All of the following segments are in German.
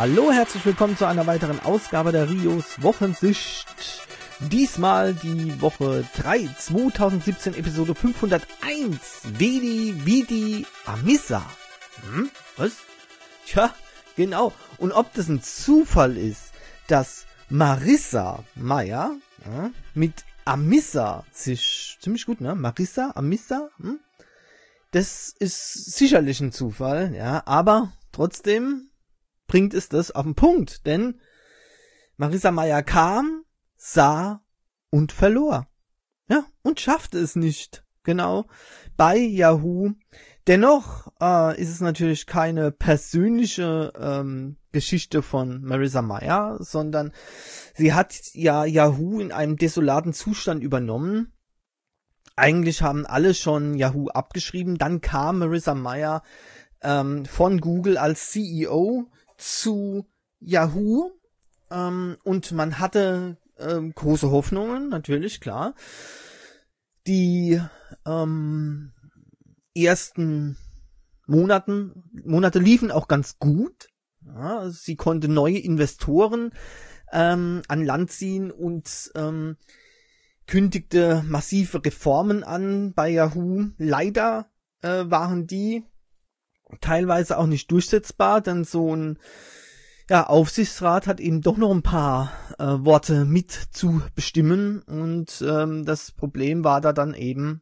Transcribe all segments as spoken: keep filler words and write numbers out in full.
Hallo, herzlich willkommen zu einer weiteren Ausgabe der Rios Wochensicht. Diesmal die Woche drei, zweitausendsiebzehn, Episode fünfhunderteins. Vedi Vidi Amissa. Hm? Was? Tja, genau. Und ob das ein Zufall ist, dass Marissa Meyer ja, mit Amissa sich ziemlich gut, ne? Marissa, Amissa, hm? Das ist sicherlich ein Zufall, ja, aber trotzdem bringt es das auf den Punkt, denn Marissa Meyer kam, sah und verlor. Ja, und schaffte es nicht, genau, bei Yahoo. Dennoch äh, ist es natürlich keine persönliche ähm, Geschichte von Marissa Meyer, sondern sie hat ja Yahoo in einem desolaten Zustand übernommen. Eigentlich haben alle schon Yahoo abgeschrieben, dann kam Marissa Meyer ähm, von Google als C E O zu Yahoo ähm, und man hatte ähm, große Hoffnungen, natürlich, klar. Die ähm, ersten Monaten, Monate liefen auch ganz gut. Ja, sie konnte neue Investoren ähm, an Land ziehen und ähm, kündigte massive Reformen an bei Yahoo. Leider äh, waren die teilweise auch nicht durchsetzbar, denn so ein ja, Aufsichtsrat hat eben doch noch ein paar äh, Worte mit zu bestimmen und ähm, das Problem war da dann eben,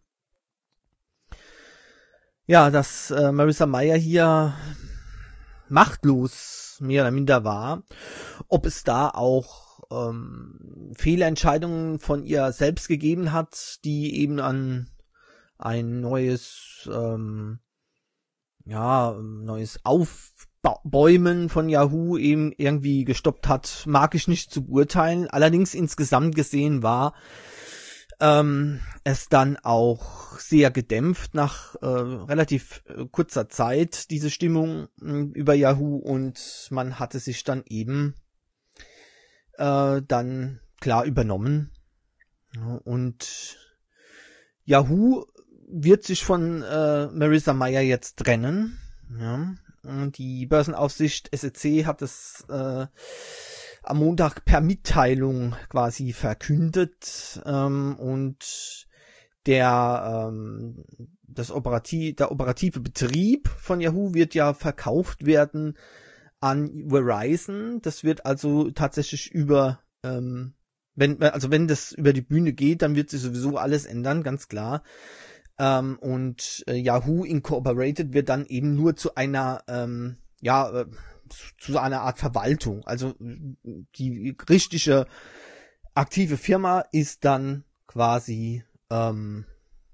ja, dass äh, Marissa Meyer hier machtlos mehr oder minder war. Ob es da auch ähm, Fehlentscheidungen von ihr selbst gegeben hat, die eben an ein neues ähm, ja, neues Aufbäumen von Yahoo eben irgendwie gestoppt hat, mag ich nicht zu beurteilen. Allerdings insgesamt gesehen war ähm, es dann auch sehr gedämpft nach äh, relativ äh, kurzer Zeit, diese Stimmung äh, über Yahoo, und man hatte sich dann eben äh, dann klar übernommen. Ja, und Yahoo wird sich von äh, Marissa Meyer jetzt trennen. Ja. Und die Börsenaufsicht S E C hat es äh, am Montag per Mitteilung quasi verkündet. Ähm, und der ähm, das operativ der operative Betrieb von Yahoo wird ja verkauft werden an Verizon. Das wird also tatsächlich über ähm, wenn also wenn das über die Bühne geht, dann wird sich sowieso alles ändern, ganz klar. Ähm, und äh, Yahoo Incorporated wird dann eben nur zu einer, ähm, ja, äh, zu einer Art Verwaltung. Also die richtige aktive Firma ist dann quasi ähm,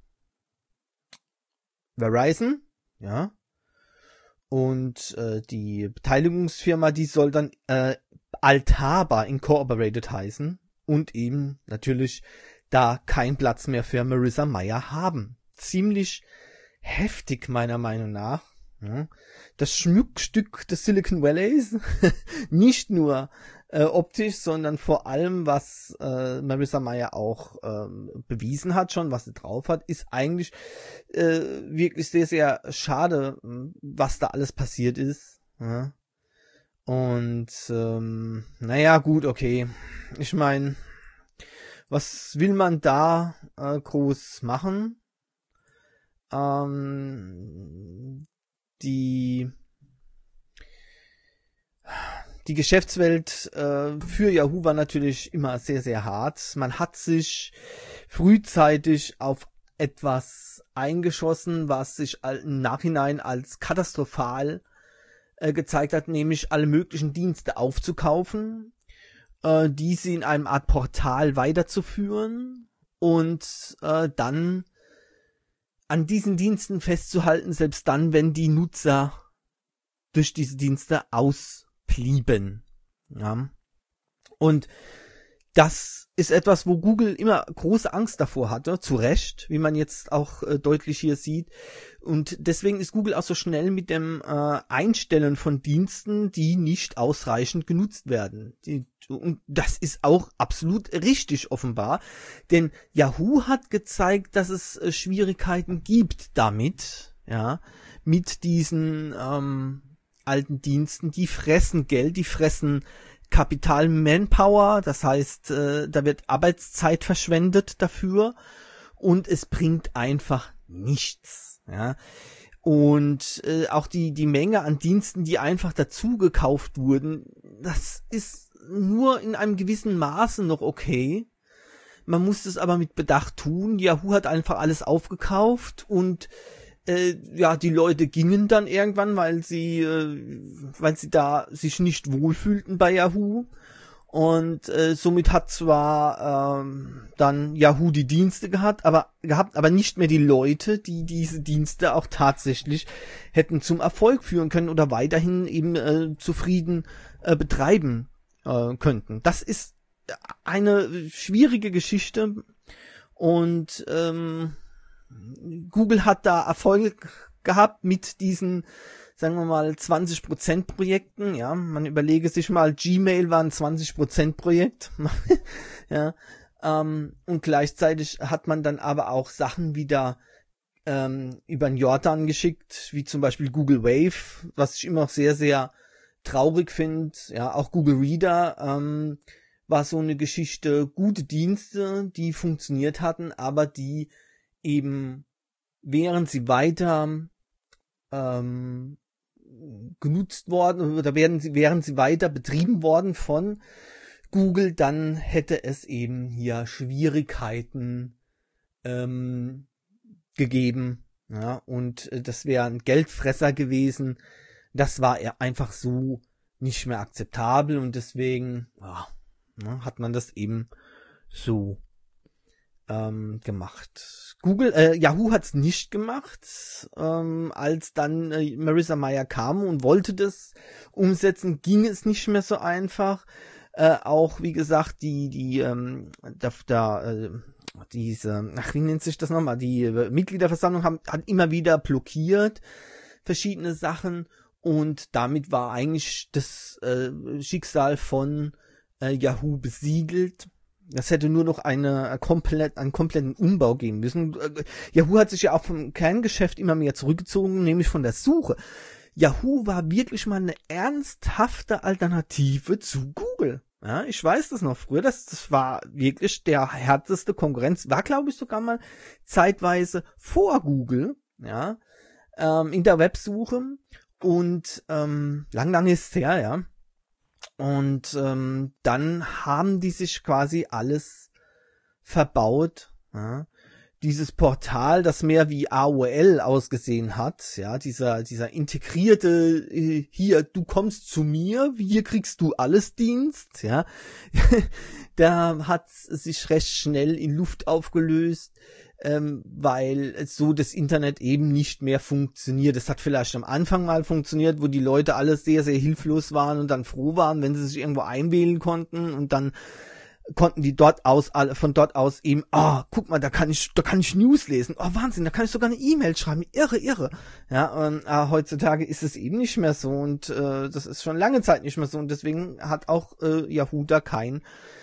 Verizon, ja. Und äh, die Beteiligungsfirma, die soll dann äh, Altaba Incorporated heißen und eben natürlich da kein Platz mehr für Marissa Meyer haben. Ziemlich heftig, meiner Meinung nach. Ja. Das Schmuckstück des Silicon Valleys, nicht nur äh, optisch, sondern vor allem, was äh, Marissa Meyer auch ähm, bewiesen hat schon, was sie drauf hat, ist eigentlich äh, wirklich sehr, sehr schade, was da alles passiert ist. Ja. Und ähm, naja, gut, okay. Ich meine, was will man da äh, groß machen? Ähm, die die Geschäftswelt äh, für Yahoo war natürlich immer sehr, sehr hart. Man hat sich frühzeitig auf etwas eingeschossen, was sich im Nachhinein als katastrophal äh, gezeigt hat, nämlich alle möglichen Dienste aufzukaufen, äh, diese in einem Art Portal weiterzuführen und äh, dann an diesen Diensten festzuhalten, selbst dann, wenn die Nutzer durch diese Dienste ausblieben. Ja. Und das ist etwas, wo Google immer große Angst davor hatte, zu Recht, wie man jetzt auch äh, deutlich hier sieht. Und deswegen ist Google auch so schnell mit dem äh, Einstellen von Diensten, die nicht ausreichend genutzt werden. Die, und das ist auch absolut richtig offenbar, denn Yahoo hat gezeigt, dass es äh, Schwierigkeiten gibt damit, ja, mit diesen ähm, alten Diensten, die fressen Geld, die fressen Kapital, Manpower, das heißt, äh, da wird Arbeitszeit verschwendet dafür und es bringt einfach nichts, ja. Und äh, auch die die Menge an Diensten, die einfach dazu gekauft wurden, das ist nur in einem gewissen Maße noch okay. Man muss es aber mit Bedacht tun. Yahoo hat einfach alles aufgekauft und äh, ja, die Leute gingen dann irgendwann, weil sie äh, weil sie da sich nicht wohlfühlten bei Yahoo. Und äh, somit hat zwar ähm, dann Yahoo die Dienste gehabt, aber gehabt, aber nicht mehr die Leute, die diese Dienste auch tatsächlich hätten zum Erfolg führen können oder weiterhin eben äh, zufrieden äh, betreiben äh, könnten. Das ist eine schwierige Geschichte und ähm, Google hat da Erfolg gehabt mit diesen, sagen wir mal, zwanzig Prozent Projekten, ja, man überlege sich mal, Gmail war ein zwanzig Prozent Projekt, ja, ähm, und gleichzeitig hat man dann aber auch Sachen wieder ähm, über den Jordan geschickt, wie zum Beispiel Google Wave, was ich immer noch sehr, sehr traurig finde, ja, auch Google Reader, ähm, war so eine Geschichte, gute Dienste, die funktioniert hatten, aber die eben, während sie weiter ähm, genutzt worden oder werden sie, wären sie weiter betrieben worden von Google, dann hätte es eben hier Schwierigkeiten ähm, gegeben, ja, und äh, das wäre ein Geldfresser gewesen. Das war einfach so nicht mehr akzeptabel und deswegen ja, ne, hat man das eben so ähm, gemacht. Google, äh, Yahoo hat's nicht gemacht, ähm, als dann äh, Marissa Mayer kam und wollte das umsetzen, ging es nicht mehr so einfach. Äh, auch wie gesagt die die ähm, da, da äh, diese, ach wie nennt sich das nochmal, die äh, Mitgliederversammlung haben, hat immer wieder blockiert verschiedene Sachen und damit war eigentlich das äh, Schicksal von äh, Yahoo besiegelt. Das hätte nur noch eine, eine komplett, einen kompletten Umbau geben müssen. Yahoo hat sich ja auch vom Kerngeschäft immer mehr zurückgezogen, nämlich von der Suche. Yahoo war wirklich mal eine ernsthafte Alternative zu Google. Ja, ich weiß das noch früher, das, das war wirklich der härteste Konkurrenz, war glaube ich sogar mal zeitweise vor Google, ja, ähm, in der Websuche und ähm, lang, lang ist es her, ja. Und ähm, dann haben die sich quasi alles verbaut. Ja. Dieses Portal, das mehr wie A O L ausgesehen hat, ja, dieser dieser integrierte äh, hier, du kommst zu mir, hier kriegst du alles Dienst, ja, da hat sich recht schnell in Luft aufgelöst, ähm, weil so das Internet eben nicht mehr funktioniert. Es hat vielleicht am Anfang mal funktioniert, wo die Leute alle sehr, sehr hilflos waren und dann froh waren, wenn sie sich irgendwo einwählen konnten und dann konnten die dort aus, von dort aus eben, ah, oh, guck mal, da kann ich, da kann ich News lesen. Oh, Wahnsinn, da kann ich sogar eine E-Mail schreiben. Irre, irre. Ja, und äh, heutzutage ist es eben nicht mehr so und äh, das ist schon lange Zeit nicht mehr so und deswegen hat auch äh, Yahoo da kein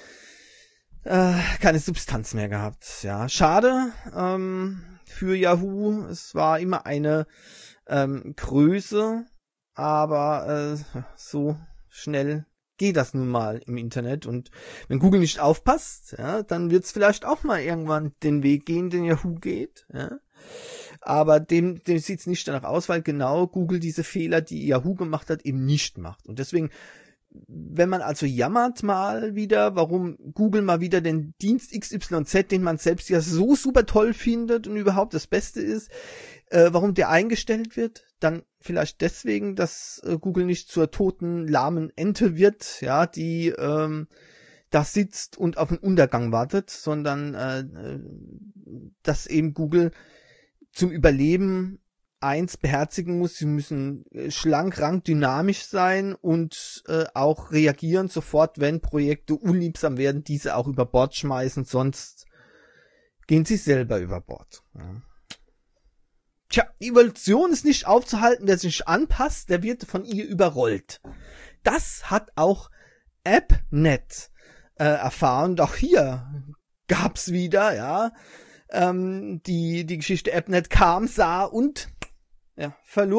Äh, keine Substanz mehr gehabt. Ja, schade ähm, für Yahoo. Es war immer eine ähm, Größe, aber äh, so schnell geht das nun mal im Internet. Und wenn Google nicht aufpasst, ja, dann wird es vielleicht auch mal irgendwann den Weg gehen, den Yahoo geht. Ja. Aber dem, dem sieht es nicht danach aus, weil genau Google diese Fehler, die Yahoo gemacht hat, eben nicht macht. Und deswegen, wenn man also jammert mal wieder, warum Google mal wieder den Dienst X Y Z, den man selbst ja so super toll findet und überhaupt das Beste ist, äh, warum der eingestellt wird, dann vielleicht deswegen, dass äh, Google nicht zur toten, lahmen Ente wird, ja, die ähm, da sitzt und auf den Untergang wartet, sondern äh, dass eben Google zum Überleben eins beherzigen muss, sie müssen schlank, rank, dynamisch sein und äh, auch reagieren sofort, wenn Projekte unliebsam werden, diese auch über Bord schmeißen, sonst gehen sie selber über Bord. Ja. Tja, die Evolution ist nicht aufzuhalten, wer sich anpasst, der wird von ihr überrollt. Das hat auch AppNet äh, erfahren und auch hier gab's wieder, ja, ähm, die die Geschichte AppNet kam, sah und ja, verlor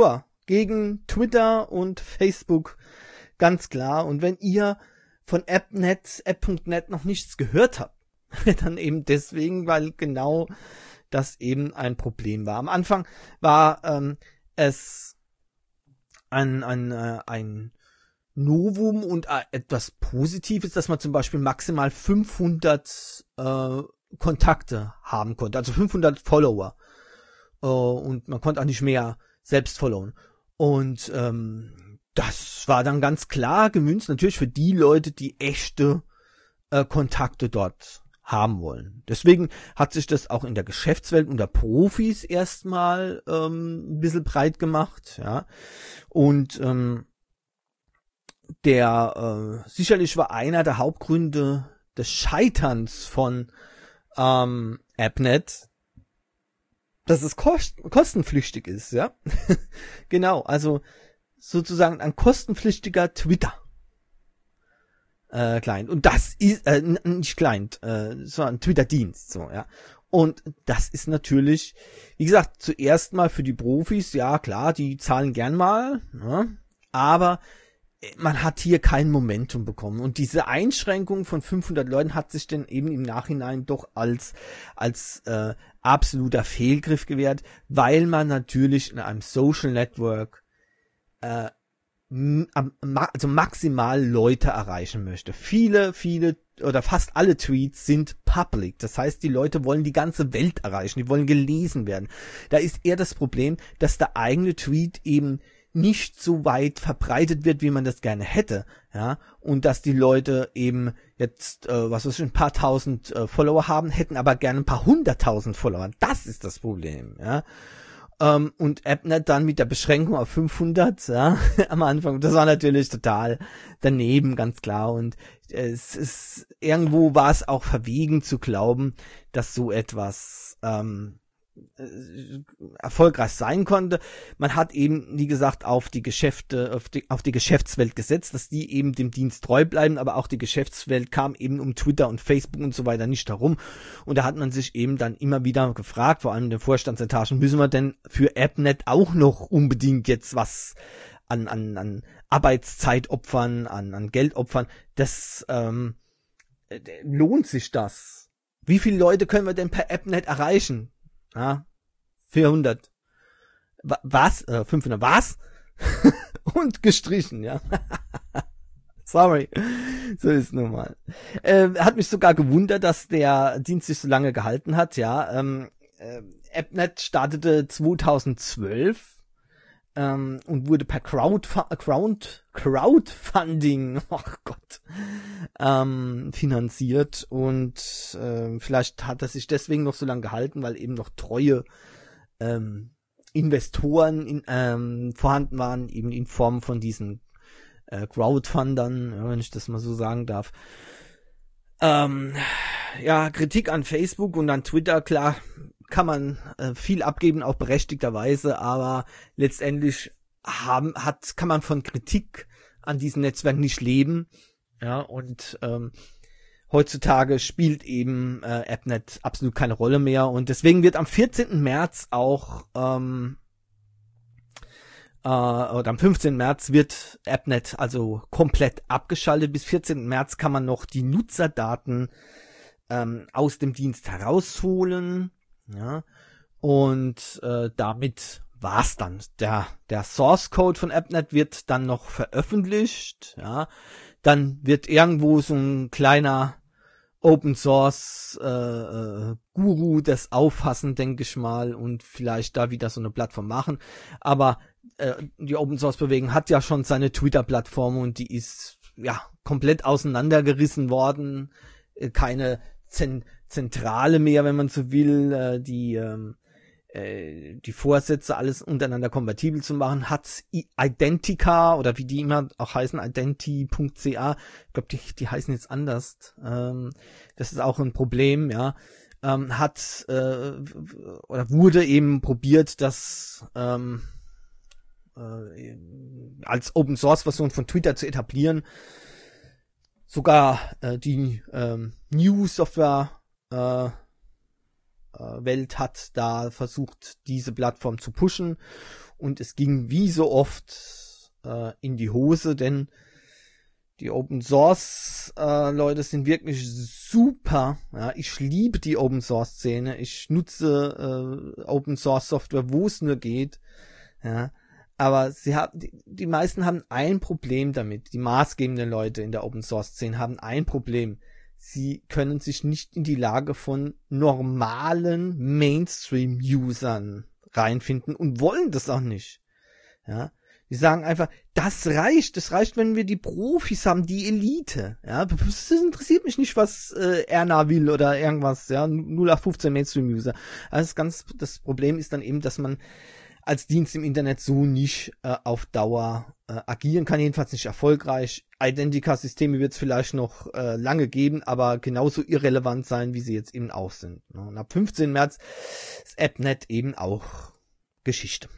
gegen Twitter und Facebook, ganz klar. Und wenn ihr von AppNet, app punkt net noch nichts gehört habt, dann eben deswegen, weil genau das eben ein Problem war. Am Anfang war ähm, es ein, ein, äh, ein Novum und äh, etwas Positives, dass man zum Beispiel maximal fünfhundert äh, Kontakte haben konnte, also fünfhundert Follower. Äh, und man konnte auch nicht mehr selbst followen. Und ähm, das war dann ganz klar gemünzt, natürlich für die Leute, die echte äh, Kontakte dort haben wollen. Deswegen hat sich das auch in der Geschäftswelt unter Profis erstmal ähm, ein bisschen breit gemacht, ja. Und ähm, der äh, sicherlich war einer der Hauptgründe des Scheiterns von ähm, AppNet, dass es kost- kostenpflichtig ist, ja. Genau, also sozusagen ein kostenpflichtiger Twitter. Äh, Client. Und das ist, äh, nicht Client, äh, sondern ein Twitter-Dienst, so, ja. Und das ist natürlich, wie gesagt, zuerst mal für die Profis, ja klar, die zahlen gern mal, ne? Aber man hat hier kein Momentum bekommen. Und diese Einschränkung von fünfhundert Leuten hat sich dann eben im Nachhinein doch als, als äh, absoluter Fehlgriff gewährt, weil man natürlich in einem Social Network äh, also maximal Leute erreichen möchte. Viele, viele oder fast alle Tweets sind public. Das heißt, die Leute wollen die ganze Welt erreichen. Die wollen gelesen werden. Da ist eher das Problem, dass der eigene Tweet eben nicht so weit verbreitet wird, wie man das gerne hätte, ja, und dass die Leute eben jetzt, äh, was weiß ich, ein paar tausend äh, Follower haben, hätten aber gerne ein paar hunderttausend Follower. Das ist das Problem, ja. Um, und AppNet dann mit der Beschränkung auf fünfhundert, ja, am Anfang, das war natürlich total daneben, ganz klar, und es ist, irgendwo war es auch verwegen zu glauben, dass so etwas, ähm, erfolgreich sein konnte. Man hat eben, wie gesagt, auf die Geschäfte, auf die, auf die Geschäftswelt gesetzt, dass die eben dem Dienst treu bleiben, aber auch die Geschäftswelt kam eben um Twitter und Facebook und so weiter nicht herum. Und da hat man sich eben dann immer wieder gefragt, vor allem in den Vorstandsetagen, müssen wir denn für AppNet auch noch unbedingt jetzt was an, an, an Arbeitszeit opfern, an, an Geld opfern? Das, ähm, lohnt sich das? Wie viele Leute können wir denn per AppNet erreichen? Ja, vierhundert. Was? Äh, fünfhundert. Was? Und gestrichen, ja. Sorry. So ist es nun mal. Äh, hat mich sogar gewundert, dass der Dienst sich so lange gehalten hat, ja. Ähm, äh, AppNet startete zweitausendzwölf ähm, und wurde per Crowdf- Crowd- Crowdfunding, oh Gott, ähm, finanziert, und äh, vielleicht hat er sich deswegen noch so lange gehalten, weil eben noch treue ähm, Investoren in, ähm, vorhanden waren, eben in Form von diesen äh, Crowdfundern, ja, wenn ich das mal so sagen darf. Ähm, ja, Kritik an Facebook und an Twitter, klar, kann man äh, viel abgeben, auch berechtigterweise, aber letztendlich haben, hat, kann man von Kritik an diesem Netzwerk nicht leben, ja, und ähm, heutzutage spielt eben äh, AppNet absolut keine Rolle mehr, und deswegen wird am vierzehnten März auch ähm, äh, oder am fünfzehnten März wird AppNet also komplett abgeschaltet. Bis vierzehnten März kann man noch die Nutzerdaten ähm, aus dem Dienst herausholen, ja, und äh, damit war's dann. Der der Source Code von AppNet wird dann noch veröffentlicht, ja. Dann wird irgendwo so ein kleiner Open Source äh, äh, Guru das auffassen, denke ich mal, und vielleicht da wieder so eine Plattform machen. Aber äh, die Open Source Bewegung hat ja schon seine Twitter Plattform, und die ist ja komplett auseinandergerissen worden. Äh, keine Zen- Zentrale mehr, wenn man so will, äh, die ähm, äh, die Vorsätze, alles untereinander kompatibel zu machen, hat Identica, oder wie die immer auch heißen, identi punkt c a, ich glaube, die, die heißen jetzt anders, ähm, das ist auch ein Problem, ja, ähm, hat äh, oder wurde eben probiert, das ähm, äh, als Open Source Version von Twitter zu etablieren. Sogar äh, die ähm, New Software äh, Welt hat da versucht, diese Plattform zu pushen, und es ging wie so oft äh, in die Hose, denn die Open Source äh, Leute sind wirklich super. Ja, ich liebe die Open Source Szene. Ich nutze äh, Open Source Software, wo es nur geht. Ja, aber sie haben die, die meisten haben ein Problem damit. Die maßgebenden Leute in der Open Source Szene haben ein Problem. Sie können sich nicht in die Lage von normalen Mainstream Usern reinfinden und wollen das auch nicht. Ja. Die sagen einfach, das reicht, das reicht, wenn wir die Profis haben, die Elite. Ja, das interessiert mich nicht, was äh, Erna will oder irgendwas, ja, null acht fünfzehn Mainstream-User. Also das ganz, das Problem ist dann eben, dass man als Dienst im Internet so nicht äh, auf Dauer äh, agieren kann, jedenfalls nicht erfolgreich. Identica-Systeme wird es vielleicht noch äh, lange geben, aber genauso irrelevant sein, wie sie jetzt eben auch sind. Und ab fünfzehnten März ist AppNet eben auch Geschichte.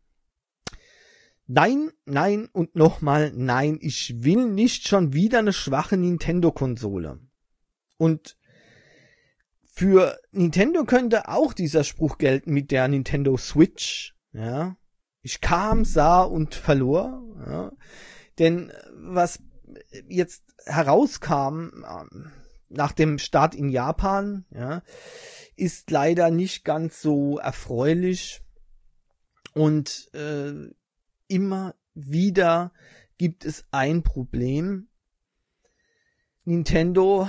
Nein, nein und nochmal nein, ich will nicht schon wieder eine schwache Nintendo-Konsole. Und für Nintendo könnte auch dieser Spruch gelten mit der Nintendo Switch. Ja, ich kam, sah und verlor. Ja. Denn was jetzt herauskam äh, nach dem Start in Japan, ja, ist leider nicht ganz so erfreulich. Und äh, immer wieder gibt es ein Problem. Nintendo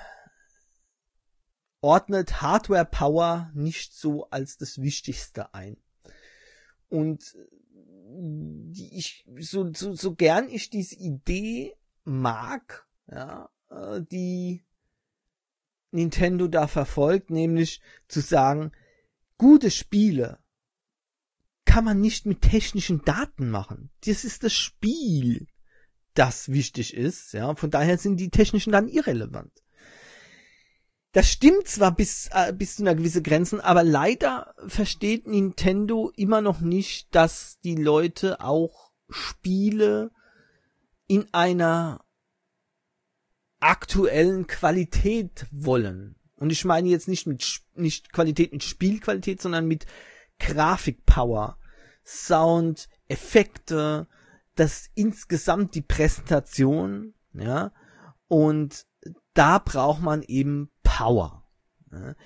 ordnet Hardware Power nicht so als das Wichtigste ein. Und die ich, so, so, so gern ich diese Idee mag, ja, die Nintendo da verfolgt, nämlich zu sagen, gute Spiele kann man nicht mit technischen Daten machen. Das ist das Spiel, das wichtig ist. Ja, von daher sind die technischen Daten irrelevant. Das stimmt zwar bis äh, bis zu einer gewissen Grenzen, aber leider versteht Nintendo immer noch nicht, dass die Leute auch Spiele in einer aktuellen Qualität wollen. Und ich meine jetzt nicht mit nicht Qualität mit Spielqualität, sondern mit Grafikpower, Sound, Effekte, das insgesamt die Präsentation, ja, und da braucht man eben Power. Ja.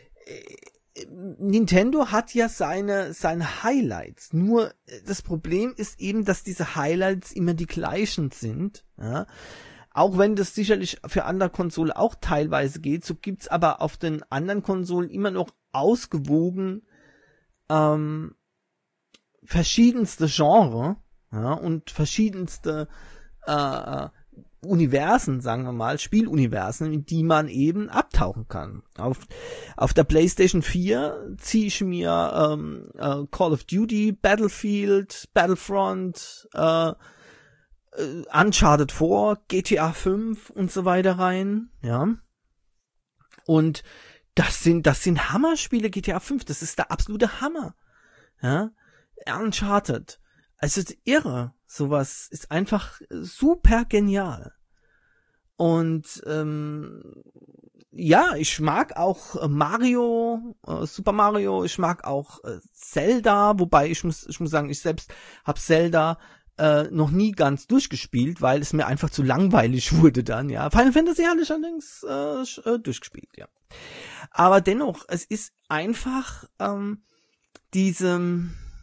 Nintendo hat ja seine seine Highlights, nur das Problem ist eben, dass diese Highlights immer die gleichen sind, ja. Auch wenn das sicherlich für andere Konsolen auch teilweise geht, so gibt's aber auf den anderen Konsolen immer noch ausgewogen Ähm, verschiedenste Genre, ja, und verschiedenste äh, Universen, sagen wir mal, Spieluniversen, in die man eben abtauchen kann. Auf, auf der PlayStation vier ziehe ich mir ähm, äh, Call of Duty, Battlefield, Battlefront, äh, äh, Uncharted vier, G T A fünf und so weiter rein, ja. Und Das sind, das sind Hammerspiele, G T A fünf, das ist der absolute Hammer. Ja? Uncharted. Also irre. Sowas ist einfach super genial. Und ähm, ja, ich mag auch Mario, äh, Super Mario, ich mag auch äh, Zelda, wobei ich muss, ich muss sagen, ich selbst habe Zelda äh, noch nie ganz durchgespielt, weil es mir einfach zu langweilig wurde dann, ja. Final Fantasy hatte ich allerdings äh, durchgespielt, ja. Aber dennoch, es ist einfach ähm, diese,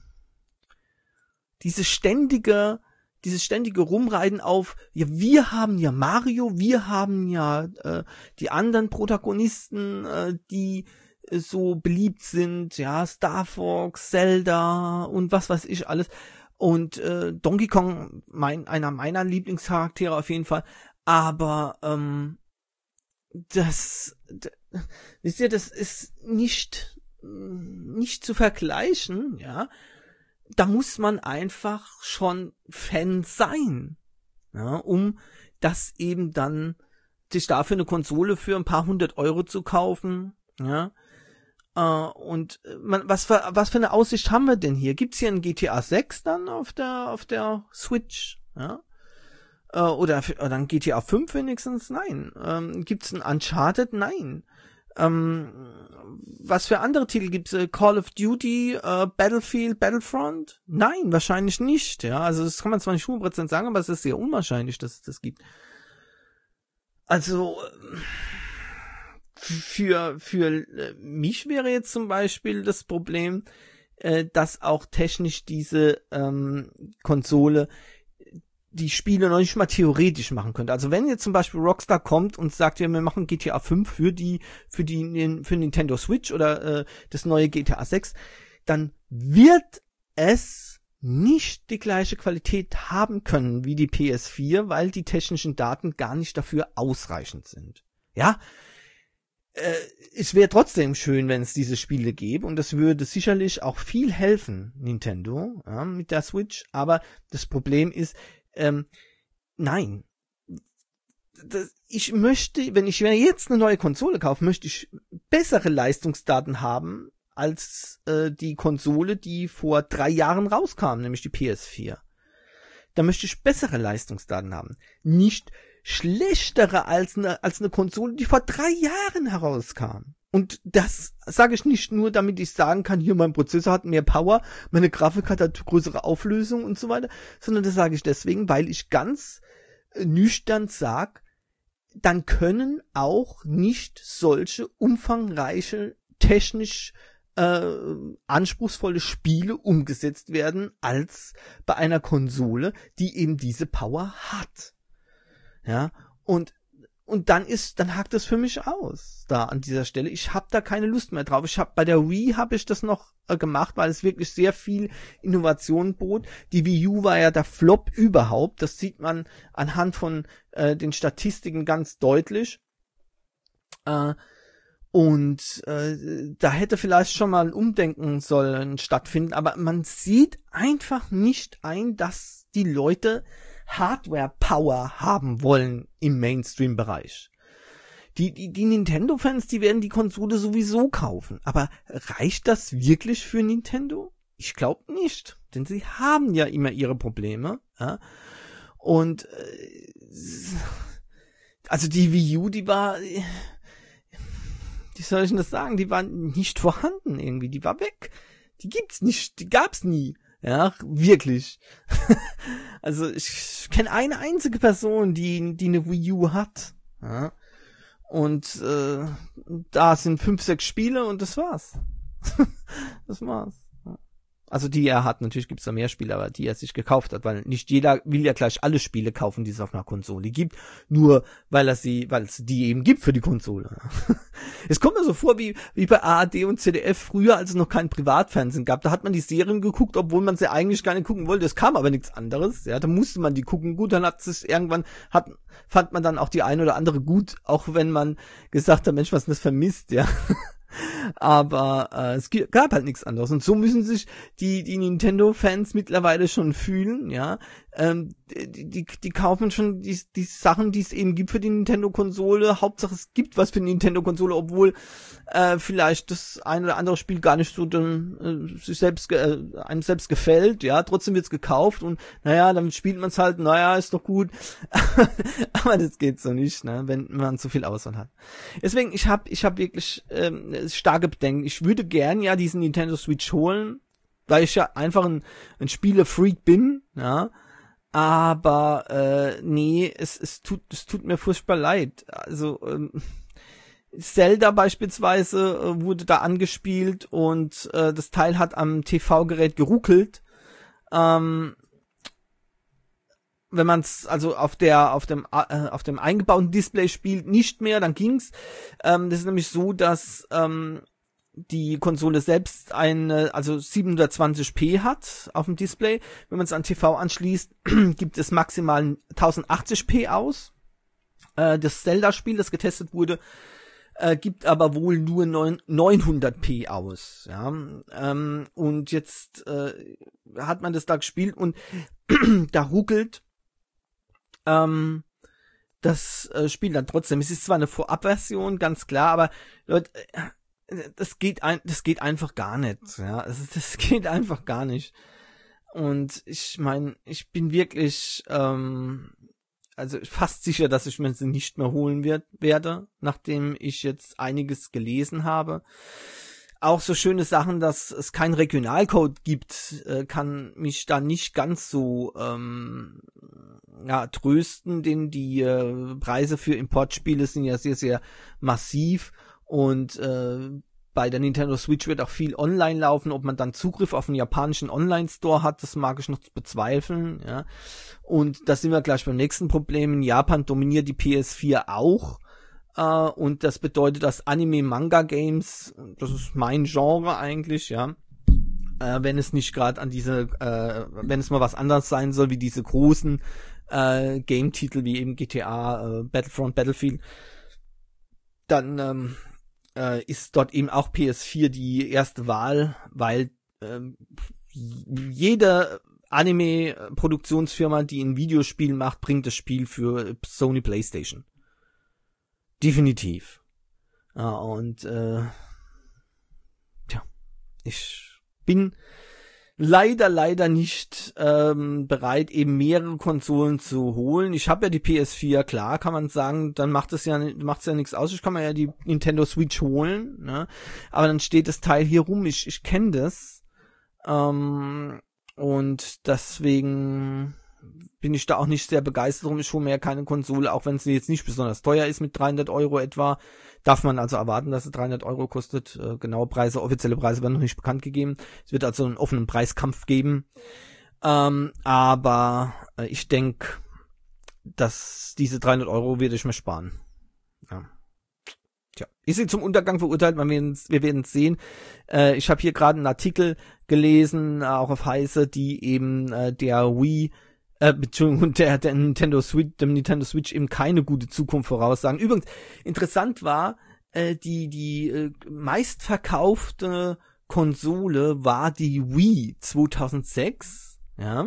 diese ständige, dieses ständige Rumreiten auf, ja, wir haben ja Mario, wir haben ja äh, die anderen Protagonisten, äh, die äh, so beliebt sind, ja, Star Fox, Zelda und was weiß ich alles. Und äh, Donkey Kong, mein, einer meiner Lieblingscharaktere auf jeden Fall. Aber ähm, das, das, wisst ihr, das ist nicht nicht zu vergleichen, ja. Da muss man einfach schon Fan sein, ja, um das eben dann sich dafür eine Konsole für ein paar hundert Euro zu kaufen, ja. Uh, und man, was für, was für eine Aussicht haben wir denn hier? Gibt's hier ein G T A sechs dann auf der, auf der Switch? Ja? Uh, oder, oder ein G T A fünf wenigstens? Nein. Um, gibt's ein Uncharted? Nein. Ähm, was für andere Titel gibt's? Äh, Call of Duty, äh, Battlefield, Battlefront? Nein, wahrscheinlich nicht. Ja, also das kann man zwar nicht hundert Prozent sagen, aber es ist sehr unwahrscheinlich, dass es das gibt. Also für für mich wäre jetzt zum Beispiel das Problem, äh, dass auch technisch diese ähm, Konsole die Spiele noch nicht mal theoretisch machen könnte. Also wenn jetzt zum Beispiel Rockstar kommt und sagt, ja, wir machen G T A fünf für die für die für Nintendo Switch oder äh, das neue G T A sechs, dann wird es nicht die gleiche Qualität haben können wie die P S vier, weil die technischen Daten gar nicht dafür ausreichend sind. Ja, äh, es wäre trotzdem schön, wenn es diese Spiele gäbe, und das würde sicherlich auch viel helfen, Nintendo, ja, mit der Switch, aber das Problem ist, ähm, nein, das, ich möchte, wenn ich mir jetzt eine neue Konsole kaufe, möchte ich bessere Leistungsdaten haben als äh, die Konsole, die vor drei Jahren rauskam, nämlich die P S vier. Da möchte ich bessere Leistungsdaten haben, nicht schlechtere als eine als eine Konsole, die vor drei Jahren herauskam. Und das sage ich nicht nur, damit ich sagen kann, hier, mein Prozessor hat mehr Power, meine Grafikkarte hat größere Auflösung und so weiter, sondern das sage ich deswegen, weil ich ganz nüchtern sage, dann können auch nicht solche umfangreiche, technisch äh, anspruchsvolle Spiele umgesetzt werden, als bei einer Konsole, die eben diese Power hat. Ja, und Und dann ist, dann hakt es für mich aus, da an dieser Stelle. Ich habe da keine Lust mehr drauf. Ich habe bei der Wii habe ich das noch äh, gemacht, weil es wirklich sehr viel Innovation bot. Die Wii U war ja der Flop überhaupt. Das sieht man anhand von äh, den Statistiken ganz deutlich. Äh, und äh, da hätte vielleicht schon mal ein Umdenken sollen stattfinden. Aber man sieht einfach nicht ein, dass die Leute Hardware-Power haben wollen im Mainstream-Bereich. Die, die, die Nintendo-Fans, die werden die Konsole sowieso kaufen. Aber reicht das wirklich für Nintendo? Ich glaube nicht. Denn sie haben ja immer ihre Probleme. Ja? Und äh, also die Wii U, die war, wie soll ich das sagen, die war nicht vorhanden irgendwie. Die war weg. Die gibt's nicht, die gab's nie. Ja, wirklich. Also ich kenne eine einzige Person, die die eine Wii U hat. Ja. Und äh, da sind fünf, sechs Spiele und das war's. Das war's. Also die er hat, natürlich gibt's da mehr Spiele, aber die er sich gekauft hat, weil nicht jeder will ja gleich alle Spiele kaufen, die es auf einer Konsole gibt, nur weil er sie, weil es die eben gibt für die Konsole. Es kommt mir so vor wie wie bei A R D und Z D F früher, als es noch kein Privatfernsehen gab. Da hat man die Serien geguckt, obwohl man sie eigentlich gar nicht gucken wollte. Es kam aber nichts anderes. Ja, da musste man die gucken. Gut, dann hat sich irgendwann hat fand man dann auch die eine oder andere gut, auch wenn man gesagt hat, Mensch, was ist das vermisst, ja. Aber äh, es gab halt nichts anderes. Und so müssen sich die die Nintendo-Fans mittlerweile schon fühlen, ja. Ähm, die, die, die kaufen schon die, die Sachen, die es eben gibt für die Nintendo-Konsole. Hauptsache es gibt was für die Nintendo-Konsole, obwohl äh, vielleicht das ein oder andere Spiel gar nicht so dem, äh, sich selbst äh, einem selbst gefällt, ja. Trotzdem wird's gekauft und naja, dann spielt man's halt, naja, ist doch gut. Aber das geht so nicht, ne, wenn man so viel Auswahl hat. Deswegen, ich habe ich hab wirklich ähm, starke Bedenken. Ich würde gern ja diesen Nintendo Switch holen, weil ich ja einfach ein, ein Spiele-Freak bin, ja. Aber äh, nee, es es tut es tut mir furchtbar leid. Also ähm, Zelda beispielsweise äh, wurde da angespielt und äh, das Teil hat am T V-Gerät geruckelt. Ähm, wenn man es also auf der auf dem äh, auf dem eingebauten Display spielt, nicht mehr, dann ging's. Ähm, das ist nämlich so, dass ähm, die Konsole selbst eine, also siebenhundertzwanzig p hat auf dem Display. Wenn man es an T V anschließt, gibt es maximal tausendachtzig p aus. Äh, das Zelda-Spiel, das getestet wurde, äh, gibt aber wohl nur neunhundert p aus. Ja, ähm, und jetzt äh, hat man das da gespielt und da ruckelt ähm, das äh, Spiel dann trotzdem. Es ist zwar eine Vorabversion, ganz klar, aber Leute, äh, das geht ein, das geht einfach gar nicht, ja, also das geht einfach gar nicht. Und ich meine, ich bin wirklich, ähm, also fast sicher, dass ich mir sie nicht mehr holen wird, werde, nachdem ich jetzt einiges gelesen habe. Auch so schöne Sachen, dass es keinen Regionalcode gibt, äh, kann mich da nicht ganz so ähm, ja, trösten, denn die äh, Preise für Importspiele sind ja sehr, sehr massiv und äh, bei der Nintendo Switch wird auch viel online laufen. Ob man dann Zugriff auf einen japanischen Online-Store hat, das mag ich noch bezweifeln. Ja. Und da sind wir gleich beim nächsten Problem. In Japan dominiert die P S vier auch. Uh, und das bedeutet, dass Anime-Manga-Games, das ist mein Genre eigentlich, ja, uh, wenn es nicht gerade an diese, uh, wenn es mal was anderes sein soll, wie diese großen uh, Game-Titel wie eben G T A, uh, Battlefront, Battlefield, dann um, uh, ist dort eben auch P S vier die erste Wahl, weil uh, jede Anime-Produktionsfirma, die ein Videospiel macht, bringt das Spiel für Sony PlayStation. Definitiv. Ja, und äh, ja, ich bin leider, leider nicht ähm, bereit, eben mehrere Konsolen zu holen. Ich habe ja die P S vier, klar, kann man sagen, dann macht es ja macht's ja nichts aus. Ich kann mir ja die Nintendo Switch holen, ne? Aber dann steht das Teil hier rum. Ich ich kenne das ähm, und deswegen bin ich da auch nicht sehr begeistert drum. Ich hole mir ja keine Konsole, auch wenn sie jetzt nicht besonders teuer ist mit dreihundert Euro etwa. Darf man also erwarten, dass sie dreihundert Euro kostet. Äh, genaue Preise, offizielle Preise werden noch nicht bekannt gegeben. Es wird also einen offenen Preiskampf geben. Ähm, aber äh, ich denke, dass diese dreihundert Euro werde ich mir sparen. Ja. Tja, ist sie zum Untergang verurteilt? Wir werden es sehen. Äh, ich habe hier gerade einen Artikel gelesen, äh, auch auf Heise, die eben äh, der Wii Äh, Entschuldigung, der, der Nintendo Switch, dem Nintendo Switch eben keine gute Zukunft voraussagen. Übrigens, interessant war, äh, die, die äh, meistverkaufte Konsole war die Wii zweitausendsechs, ja.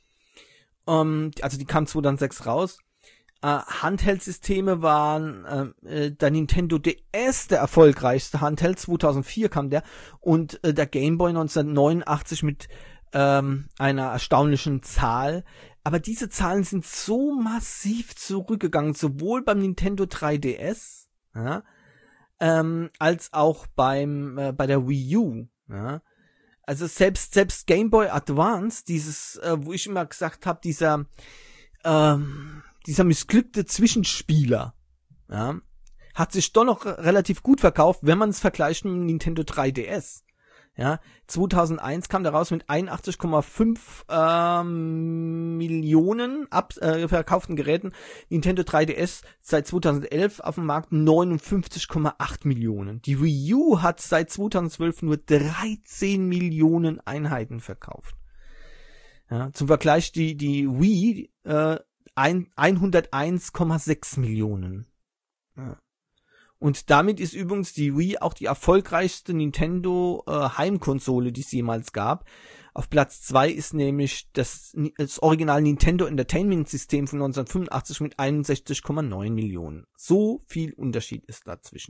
Um, also die kam zweitausendsechs raus. Äh, Handheld-Systeme waren äh, der Nintendo D S der erfolgreichste Handheld, zweitausendvier kam der, und äh, der Game Boy neunzehnhundertneunundachtzig mit ähm, einer erstaunlichen Zahl. Aber diese Zahlen sind so massiv zurückgegangen, sowohl beim Nintendo drei D S, ja, ähm, als auch beim äh, bei der Wii U. Ja. Also selbst selbst Game Boy Advance, dieses, äh, wo ich immer gesagt habe, dieser ähm, dieser missglückte Zwischenspieler, ja, hat sich doch noch relativ gut verkauft, wenn man es vergleicht mit dem Nintendo drei D S. Ja, zweitausendeins kam der raus mit einundachtzig Komma fünf ähm, Millionen ab, äh, verkauften Geräten. Nintendo drei D S seit zweitausendelf auf dem Markt neunundfünfzig Komma acht Millionen. Die Wii U hat seit zweitausendzwölf nur dreizehn Millionen Einheiten verkauft. Ja, zum Vergleich die die Wii äh, hunderteins Komma sechs Millionen. Ja. Und damit ist übrigens die Wii auch die erfolgreichste Nintendo äh, Heimkonsole, die es jemals gab. Auf Platz zwei ist nämlich das, das Original Nintendo Entertainment System von neunzehnhundertfünfundachtzig mit einundsechzig Komma neun Millionen. So viel Unterschied ist dazwischen.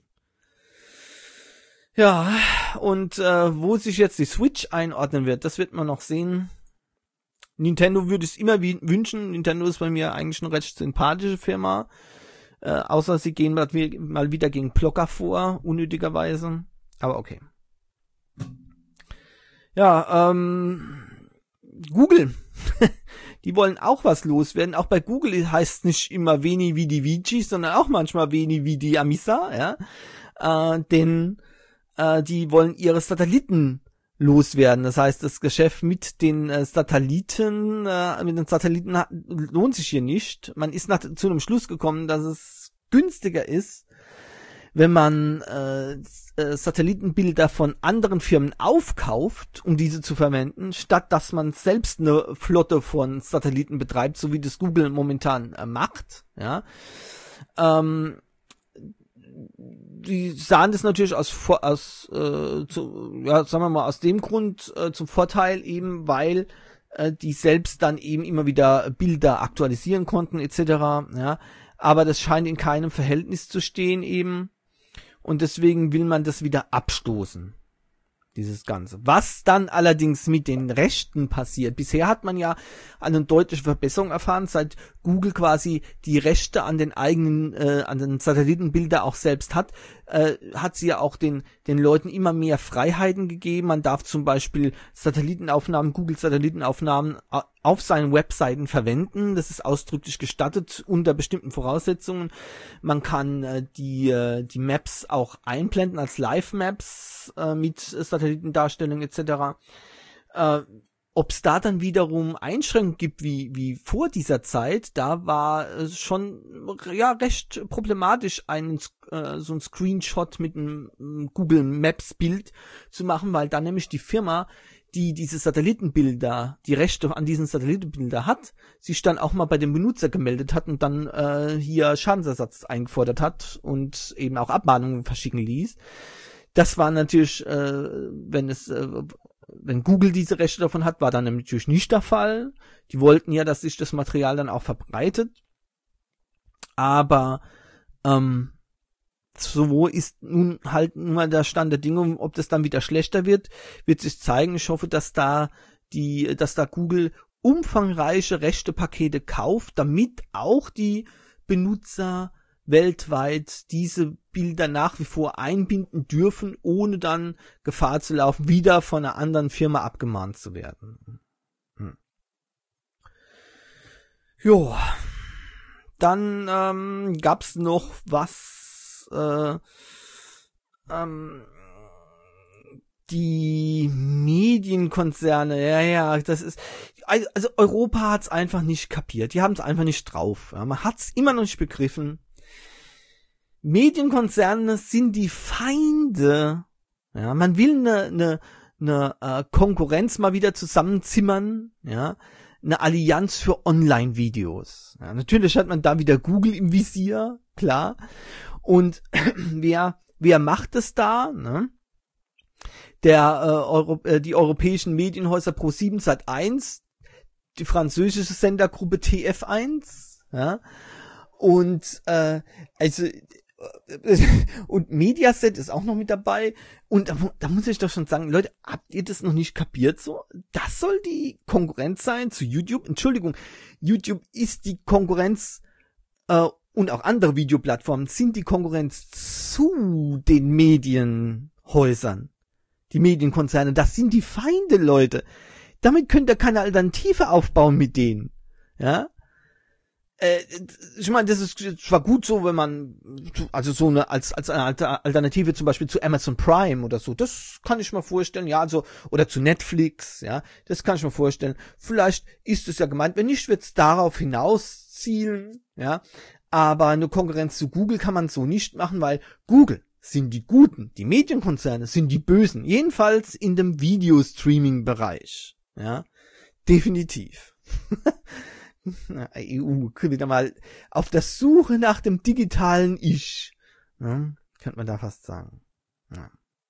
Ja, und äh, wo sich jetzt die Switch einordnen wird, das wird man noch sehen. Nintendo würde es immer wie wünschen. Nintendo ist bei mir eigentlich eine recht sympathische Firma. Äh, außer sie gehen mal, mal wieder gegen Blocker vor, unnötigerweise. Aber okay. Ja, ähm, Google. Die wollen auch was loswerden. Auch bei Google heißt es nicht immer Veni Vidi Vici, sondern auch manchmal Veni Vidi Amisa, ja. Äh, denn äh, die wollen ihre Satelliten loswerden. Das heißt, das Geschäft mit den äh, Satelliten, äh, mit den Satelliten hat, lohnt sich hier nicht. Man ist nach, zu einem Schluss gekommen, dass es günstiger ist, wenn man äh, äh, Satellitenbilder von anderen Firmen aufkauft, um diese zu verwenden, statt dass man selbst eine Flotte von Satelliten betreibt, so wie das Google momentan äh, macht. Ja. Ähm, die sahen das natürlich aus, aus äh, zu, ja, sagen wir mal, aus dem Grund äh, zum Vorteil eben, weil äh, die selbst dann eben immer wieder Bilder aktualisieren konnten et cetera. Ja, aber das scheint in keinem Verhältnis zu stehen eben und deswegen will man das wieder abstoßen. dieses Ganze. Was dann allerdings mit den Rechten passiert. Bisher hat man ja eine deutliche Verbesserung erfahren, seit Google quasi die Rechte an den eigenen, äh, an den Satellitenbilder auch selbst hat, äh, hat sie ja auch den, den Leuten immer mehr Freiheiten gegeben. Man darf zum Beispiel Satellitenaufnahmen, Google Satellitenaufnahmen auf seinen Webseiten verwenden. Das ist ausdrücklich gestattet unter bestimmten Voraussetzungen. Man kann äh, die, äh, die Maps auch einblenden als Live-Maps äh, mit Satellitendarstellung et cetera. Äh, Ob es da dann wiederum Einschränkungen gibt wie wie vor dieser Zeit, da war es schon ja recht problematisch, einen äh, so ein Screenshot mit einem Google Maps Bild zu machen, weil dann nämlich die Firma, die diese Satellitenbilder, die Rechte an diesen Satellitenbilder hat, sich dann auch mal bei dem Benutzer gemeldet hat und dann äh, hier Schadensersatz eingefordert hat und eben auch Abmahnungen verschicken ließ. Das war natürlich, äh, wenn es, äh, wenn Google diese Rechte davon hat, war dann natürlich nicht der Fall. Die wollten ja, dass sich das Material dann auch verbreitet. Aber ähm, so ist nun halt nun mal der Stand der Dinge. Ob das dann wieder schlechter wird, wird sich zeigen. Ich hoffe, dass da die, dass da Google umfangreiche Rechtepakete kauft, damit auch die Benutzer weltweit diese Bilder nach wie vor einbinden dürfen, ohne dann Gefahr zu laufen, wieder von einer anderen Firma abgemahnt zu werden. Hm. Jo, dann ähm, gab's noch was, äh, ähm, die Medienkonzerne, ja, ja, das ist, also Europa hat's einfach nicht kapiert, die haben es einfach nicht drauf, ja, man hat's immer noch nicht begriffen. Medienkonzerne sind die Feinde. Ja, man will eine, eine, eine äh, Konkurrenz mal wieder zusammenzimmern, ja, eine Allianz für Online-Videos. Ja, natürlich hat man da wieder Google im Visier, klar. Und wer, wer macht es da? Ne? Der äh, Euro, äh, die europäischen Medienhäuser Pro sieben Sat eins, die französische Sendergruppe T F eins, ja, und äh, also und Mediaset ist auch noch mit dabei. Und da, da muss ich doch schon sagen, Leute, habt ihr das noch nicht kapiert so? Das soll die Konkurrenz sein zu YouTube? Entschuldigung, YouTube ist die Konkurrenz äh, und auch andere Videoplattformen sind die Konkurrenz zu den Medienhäusern. Die Medienkonzerne, das sind die Feinde, Leute. Damit könnt ihr keine Alternative aufbauen mit denen. Ja? Äh, ich meine, das ist zwar gut so, wenn man, also so eine, als, als eine Alternative zum Beispiel zu Amazon Prime oder so, das kann ich mir vorstellen, ja, also, oder zu Netflix, ja, das kann ich mir vorstellen. Vielleicht ist es ja gemeint, wenn nicht, wird es darauf hinauszielen, ja, aber eine Konkurrenz zu Google kann man so nicht machen, weil Google sind die Guten, die Medienkonzerne sind die Bösen, jedenfalls in dem Videostreaming-Bereich, ja, definitiv. E U, wieder mal auf der Suche nach dem digitalen Ich. Ja, könnte man da fast sagen. Ja.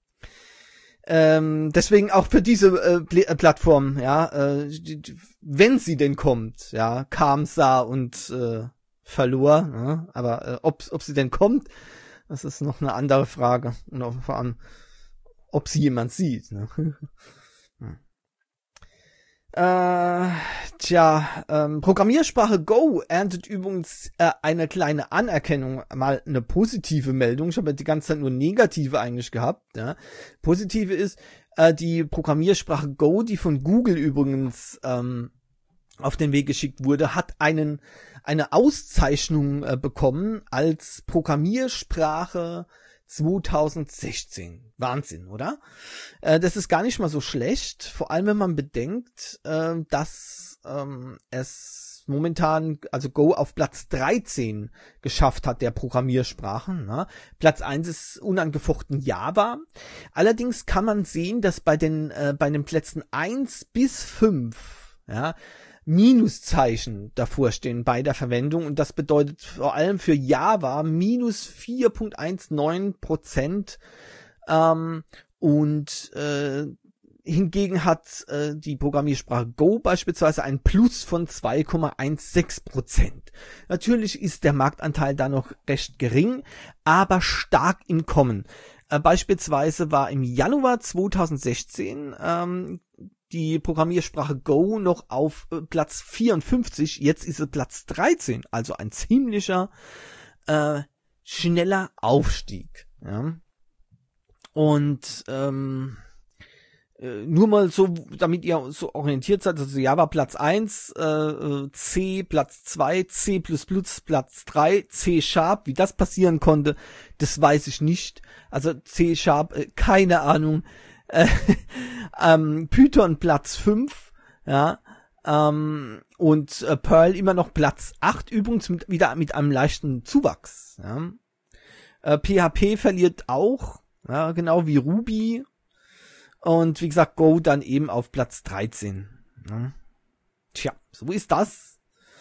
Ähm, deswegen auch für diese äh, Pl- äh, Plattform, ja, äh, die, die, wenn sie denn kommt, ja, kam, sah und äh, verlor, ja, aber äh, ob, ob sie denn kommt, das ist noch eine andere Frage. Und auch vor allem, ob sie jemand sieht. Ne? hm. Äh, tja, ähm, Programmiersprache Go erntet übrigens äh, eine kleine Anerkennung, mal eine positive Meldung. Ich habe die ganze Zeit nur negative eigentlich gehabt. Ja. Positive ist, äh, die Programmiersprache Go, die von Google übrigens ähm, auf den Weg geschickt wurde, hat einen eine Auszeichnung äh, bekommen als Programmiersprache zwanzig sechzehn. Wahnsinn, oder? Äh, das ist gar nicht mal so schlecht, vor allem wenn man bedenkt, äh, dass ähm, es momentan, also Go auf Platz dreizehn geschafft hat, der Programmiersprachen. Ne? Platz eins ist unangefochten Java. Allerdings kann man sehen, dass bei den äh, bei den Plätzen eins bis fünf, ja, Minuszeichen davor stehen bei der Verwendung und das bedeutet vor allem für Java minus vier Komma neunzehn Prozent ähm, und äh, hingegen hat äh, die Programmiersprache Go beispielsweise ein Plus von zwei Komma sechzehn Prozent. Natürlich ist der Marktanteil da noch recht gering, aber stark im Kommen. Äh, beispielsweise war im Januar zweitausendsechzehn ähm, die Programmiersprache Go noch auf äh, Platz vierundfünfzig, jetzt ist sie Platz dreizehn, also ein ziemlicher äh, schneller Aufstieg. Ja. Und ähm, nur mal so, damit ihr so orientiert seid, also Java Platz eins, äh, C Platz zwei, C plus plus Platz drei, C Sharp, wie das passieren konnte, das weiß ich nicht. Also C Sharp, äh, keine Ahnung. Äh, ähm, Python Platz fünf, ja, ähm, und äh, Perl immer noch Platz acht, übrigens mit, wieder mit einem leichten Zuwachs. Ja. Äh, P H P verliert auch, ja, genau wie Ruby. Und wie gesagt, Go dann eben auf Platz dreizehn. Ja. Tja, so ist das.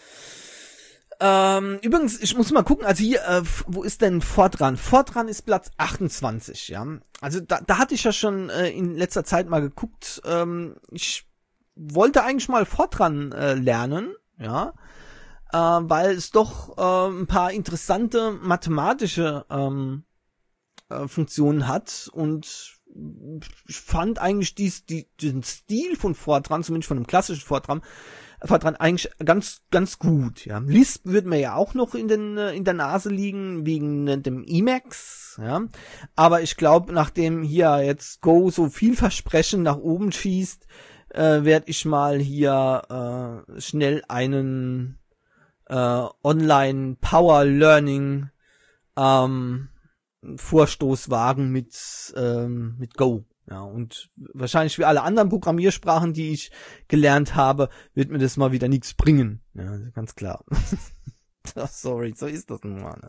Ähm, übrigens, ich muss mal gucken, also hier, äh, wo ist denn Fortran? Fortran ist Platz achtundzwanzig, ja. Also da, da hatte ich ja schon äh, in letzter Zeit mal geguckt. Ähm, ich wollte eigentlich mal Fortran äh, lernen, ja. Äh, weil es doch äh, ein paar interessante mathematische ähm, äh, Funktionen hat und ich fand eigentlich dies, die, diesen Stil von Fortran, zumindest von einem klassischen Fortran, Fortran eigentlich ganz, ganz gut, ja. Lisp würde mir ja auch noch in den, in der Nase liegen, wegen dem Emacs, ja. Aber ich glaube, nachdem hier jetzt Go so viel Versprechen nach oben schießt, äh, werde ich mal hier, äh, schnell einen, äh, Online Power Learning, ähm, Vorstoß wagen mit ähm, mit Go, ja, und wahrscheinlich wie alle anderen Programmiersprachen, die ich gelernt habe, wird mir das mal wieder nichts bringen, ja, ganz klar. Sorry, so ist das nun mal. Ne?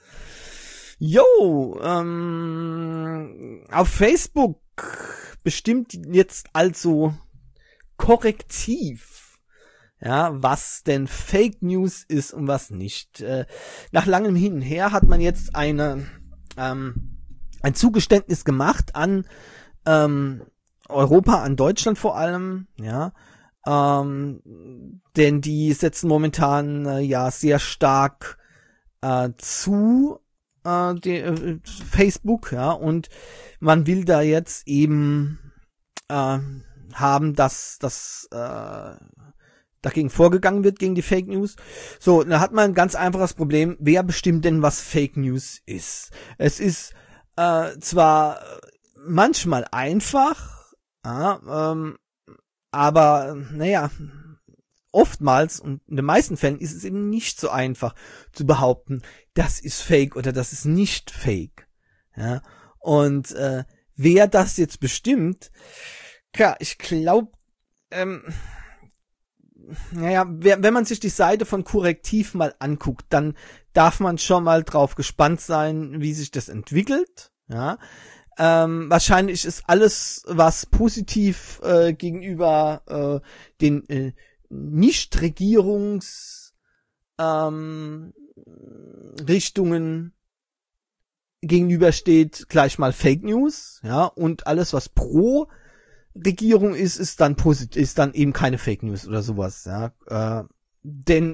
Jo, ähm, auf Facebook bestimmt jetzt also korrektiv, ja, was denn Fake News ist und was nicht. Äh, nach langem Hin und Her hat man jetzt eine Ähm, ein Zugeständnis gemacht an ähm, Europa, an Deutschland vor allem, ja, ähm, denn die setzen momentan äh, ja sehr stark äh, zu äh, die, äh, Facebook, ja, und man will da jetzt eben äh, haben, dass das äh, dagegen vorgegangen wird, gegen die Fake News. So, da hat man ein ganz einfaches Problem. Wer bestimmt denn, was Fake News ist? Es ist äh, zwar manchmal einfach, ja, ähm, aber naja, oftmals und in den meisten Fällen ist es eben nicht so einfach zu behaupten, das ist Fake oder das ist nicht Fake. Ja, und äh, wer das jetzt bestimmt, klar, ich glaube, ähm, naja, wenn man sich die Seite von Korrektiv mal anguckt, dann darf man schon mal drauf gespannt sein, wie sich das entwickelt. Ja, ähm, wahrscheinlich ist alles, was positiv äh, gegenüber äh, den äh, Nichtregierungs ähm, Richtungen gegenübersteht, gleich mal Fake News. Ja, und alles, was pro Regierung ist, ist dann positiv, ist dann eben keine Fake News oder sowas, ja, äh, denn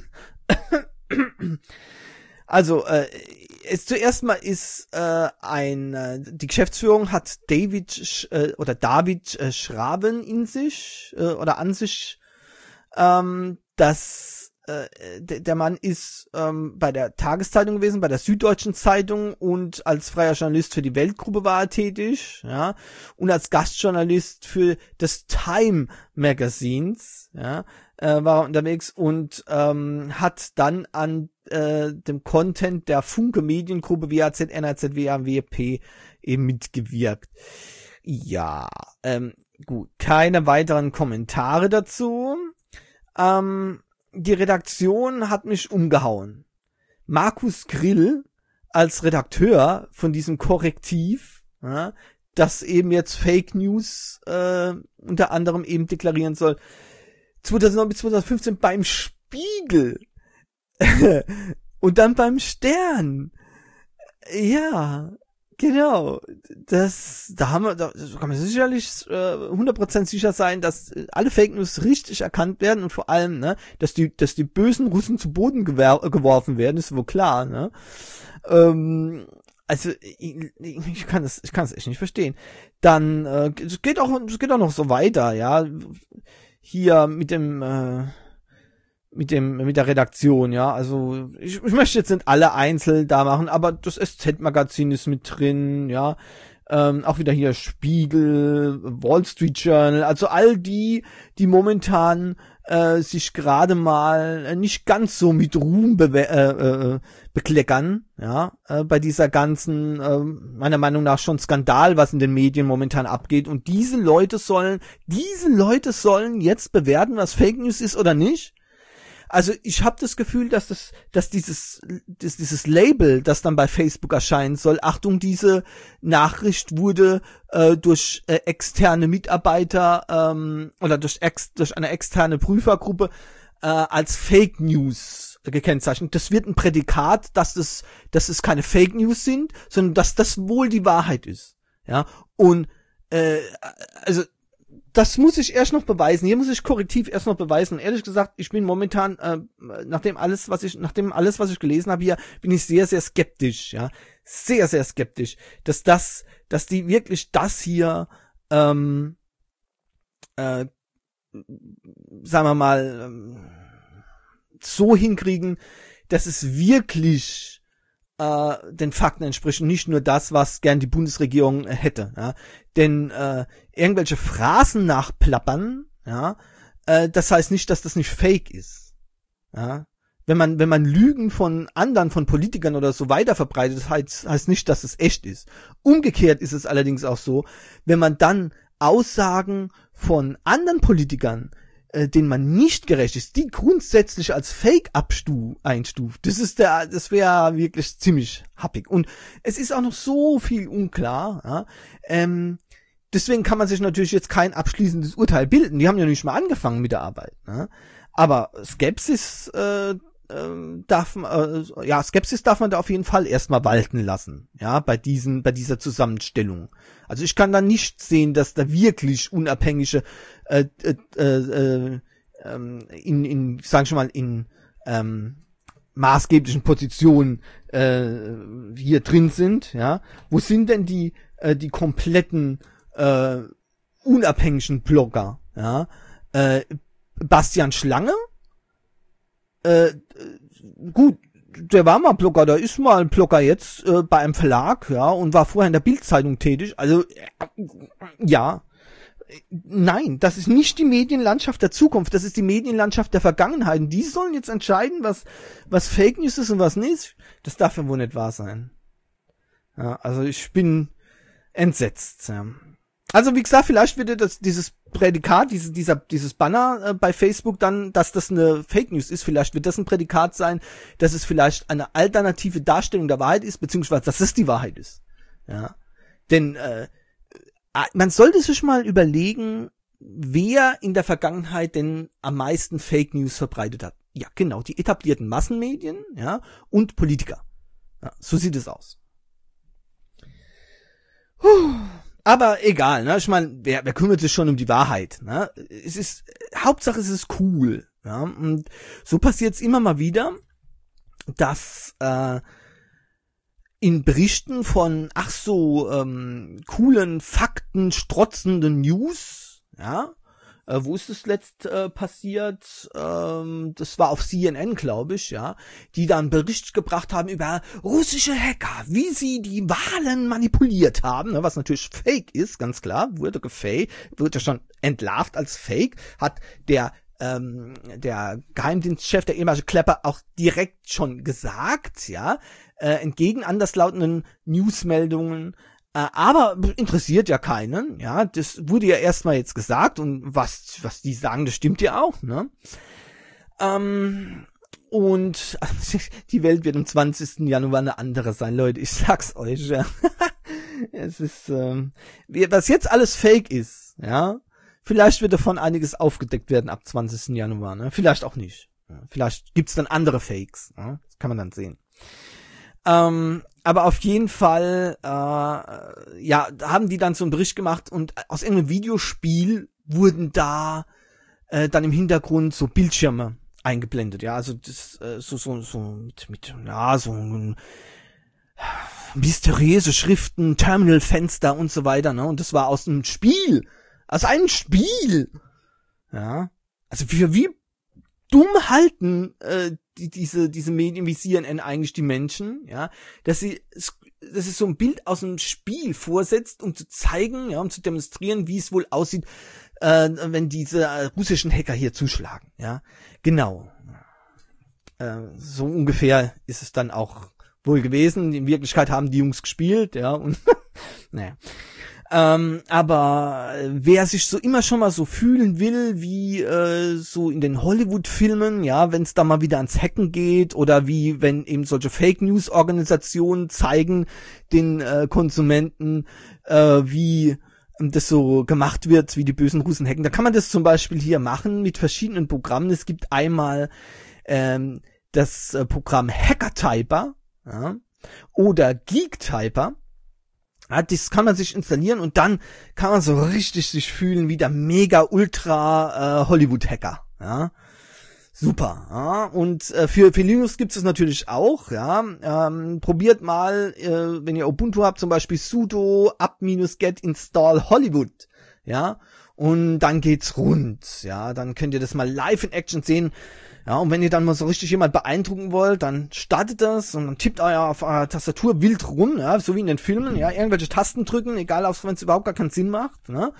also äh, es zuerst mal ist äh, ein äh, die Geschäftsführung hat David Sch, äh, oder David äh, Schraven in sich äh, oder an sich, ähm, dass äh, der, der Mann ist ähm, bei der Tageszeitung gewesen, bei der Süddeutschen Zeitung, und als freier Journalist für die Weltgruppe war er tätig, ja, und als Gastjournalist für das Time Magazins, ja, äh, war er unterwegs und ähm, hat dann an äh, dem Content der Funke Mediengruppe W A Z, N R Z, W A W P eben mitgewirkt. Ja, ähm, gut, keine weiteren Kommentare dazu. Ähm, Die Redaktion hat mich umgehauen. Markus Grill als Redakteur von diesem Korrektiv, ja, das eben jetzt Fake News äh, unter anderem eben deklarieren soll, zweitausendneun bis zweitausendfünfzehn beim Spiegel und dann beim Stern. Ja, genau. Das, da haben wir, da kann man sicherlich äh, hundert Prozent sicher sein, dass alle Fake News richtig erkannt werden und vor allem, ne, dass die, dass die bösen Russen zu Boden gewer- geworfen werden, ist wohl klar, ne. Ähm, also ich, ich kann es, ich kann es echt nicht verstehen. Dann äh, es geht auch, es geht auch noch so weiter, ja. Hier mit dem, äh, mit dem, mit der Redaktion, ja. Also ich, ich möchte jetzt nicht alle einzeln da machen, aber das S Z-Magazin ist mit drin, ja. Ähm, auch wieder hier Spiegel, Wall Street Journal, also all die, die momentan äh, sich gerade mal nicht ganz so mit Ruhm be- äh, äh, bekleckern, ja, äh, bei dieser ganzen, äh, meiner Meinung nach schon Skandal, was in den Medien momentan abgeht. Und diese Leute sollen, diese Leute sollen jetzt bewerten, was Fake News ist oder nicht. Also ich habe das Gefühl, dass das, dass dieses, dass dieses Label, das dann bei Facebook erscheinen soll, Achtung, diese Nachricht wurde äh, durch äh, externe Mitarbeiter ähm, oder durch ex, durch eine externe Prüfergruppe äh, als Fake News gekennzeichnet. Das wird ein Prädikat, dass es, dass es keine Fake News sind, sondern dass das wohl die Wahrheit ist. Ja, und äh, also das muss ich erst noch beweisen. Hier muss ich korrektiv erst noch beweisen. Ehrlich gesagt, ich bin momentan, äh, nachdem alles, was ich, nachdem alles, was ich gelesen habe hier, bin ich sehr, sehr skeptisch, ja. Sehr, sehr skeptisch, dass das, dass die wirklich das hier, ähm, äh, sagen wir mal, ähm, so hinkriegen, dass es wirklich äh, den Fakten entspricht und nicht nur das, was gern die Bundesregierung äh, hätte, ja. Denn äh, irgendwelche Phrasen nachplappern, ja, äh, das heißt nicht, dass das nicht fake ist, ja. Wenn man wenn man Lügen von anderen, von Politikern oder so weiter verbreitet, das heißt, heißt nicht, dass es echt ist. Umgekehrt ist es allerdings auch so, wenn man dann Aussagen von anderen Politikern, äh, denen man nicht gerecht ist, die grundsätzlich als Fake abstu einstuft, das ist der, das wäre wirklich ziemlich happig. Und es ist auch noch so viel unklar, ja. Ähm, deswegen kann man sich natürlich jetzt kein abschließendes Urteil bilden. Die haben ja nicht mal angefangen mit der Arbeit, ja. Aber Skepsis äh, äh, darf äh, ja Skepsis darf man da auf jeden Fall erstmal walten lassen, ja, bei diesen bei dieser Zusammenstellung. Also ich kann da nicht sehen, dass da wirklich unabhängige äh, äh, äh, äh, in in sag ich mal in ähm, maßgeblichen Positionen äh, hier drin sind, ja. Wo sind denn die äh, die kompletten äh, unabhängigen Blogger, ja? Äh, Bastian Schlange, äh, gut, der war mal Blogger, der ist mal ein Blogger jetzt äh, bei einem Verlag, ja, und war vorher in der Bild-Zeitung tätig, also, äh, ja, nein, das ist nicht die Medienlandschaft der Zukunft, das ist die Medienlandschaft der Vergangenheit, und die sollen jetzt entscheiden, was, was Fake News ist und was nicht, das darf ja wohl nicht wahr sein. Ja, also ich bin entsetzt, ja. Also wie gesagt, vielleicht wird das dieses Prädikat, diese, dieser, dieses Banner äh, bei Facebook dann, dass das eine Fake News ist, vielleicht wird das ein Prädikat sein, dass es vielleicht eine alternative Darstellung der Wahrheit ist, beziehungsweise dass es die Wahrheit ist. Ja, denn äh, man sollte sich mal überlegen, wer in der Vergangenheit denn am meisten Fake News verbreitet hat. Ja, genau, die etablierten Massenmedien, ja, und Politiker. Ja, so sieht es aus. Puh. Aber egal, ne? Ich meine, wer, wer kümmert sich schon um die Wahrheit, ne? Es ist, Hauptsache es ist cool, ja? Und so passiert es immer mal wieder, dass äh, in Berichten von ach so ähm, coolen, Fakten strotzenden News, ja, äh, wo ist das letzt äh, passiert? Ähm, das war auf C N N, glaube ich, ja, die dann Bericht gebracht haben über russische Hacker, wie sie die Wahlen manipuliert haben, ne, was natürlich Fake ist, ganz klar, wurde gefaked, wurde schon entlarvt als Fake, hat der ähm, der Geheimdienstchef, der ehemalige Klepper, auch direkt schon gesagt, ja, äh, entgegen anderslautenden Newsmeldungen. Äh, aber interessiert ja keinen, ja, das wurde ja erstmal jetzt gesagt und was was die sagen, das stimmt ja auch, ne? Ähm, und die Welt wird am zwanzigsten Januar eine andere sein, Leute, ich sag's euch, ja. Es ist, ähm, was jetzt alles Fake ist, ja, vielleicht wird davon einiges aufgedeckt werden ab zwanzigsten Januar, ne? Vielleicht auch nicht. Ja, vielleicht gibt's dann andere Fakes, ne? Das kann man dann sehen. Ähm, aber auf jeden Fall, äh, ja, haben die dann so einen Bericht gemacht und aus irgendeinem Videospiel wurden da äh, dann im Hintergrund so Bildschirme eingeblendet, ja, also das äh, so so so mit mit ja so ein mysteriöse Schriften, Terminalfenster und so weiter, ne? Und das war aus einem Spiel. Aus einem Spiel. Ja. Also für wie dumm halten äh, die, diese diese Medien wie C N N eigentlich die Menschen, ja, dass sie das ist so ein Bild aus einem Spiel vorsetzt, um zu zeigen, ja, um zu demonstrieren, wie es wohl aussieht, äh, wenn diese äh, russischen Hacker hier zuschlagen, ja. Genau. Äh, so ungefähr ist es dann auch wohl gewesen. In Wirklichkeit haben die Jungs gespielt, ja, und naja. Ähm, aber wer sich so immer schon mal so fühlen will, wie äh, so in den Hollywood-Filmen, ja, wenn es da mal wieder ans Hacken geht oder wie wenn eben solche Fake-News-Organisationen zeigen den äh, Konsumenten, äh, wie das so gemacht wird, wie die bösen Russen hacken. Da kann man das zum Beispiel hier machen mit verschiedenen Programmen. Es gibt einmal ähm, das äh, Programm Hacker-Typer, ja, oder Geek-Typer. Ja, das kann man sich installieren und dann kann man so richtig sich fühlen wie der mega ultra äh, Hollywood-Hacker. Ja, super. Ja. Und äh, für, für Linux gibt es natürlich auch. Ja, ähm, probiert mal, äh, wenn ihr Ubuntu habt, zum Beispiel sudo apt-get install Hollywood. Ja, und dann geht's rund. Ja, dann könnt ihr das mal live in Action sehen. Ja, und wenn ihr dann mal so richtig jemand beeindrucken wollt, dann startet das und dann tippt euer auf eurer Tastatur wild rum, ja, so wie in den Filmen, ja, irgendwelche Tasten drücken, egal, wenn es überhaupt gar keinen Sinn macht, ne?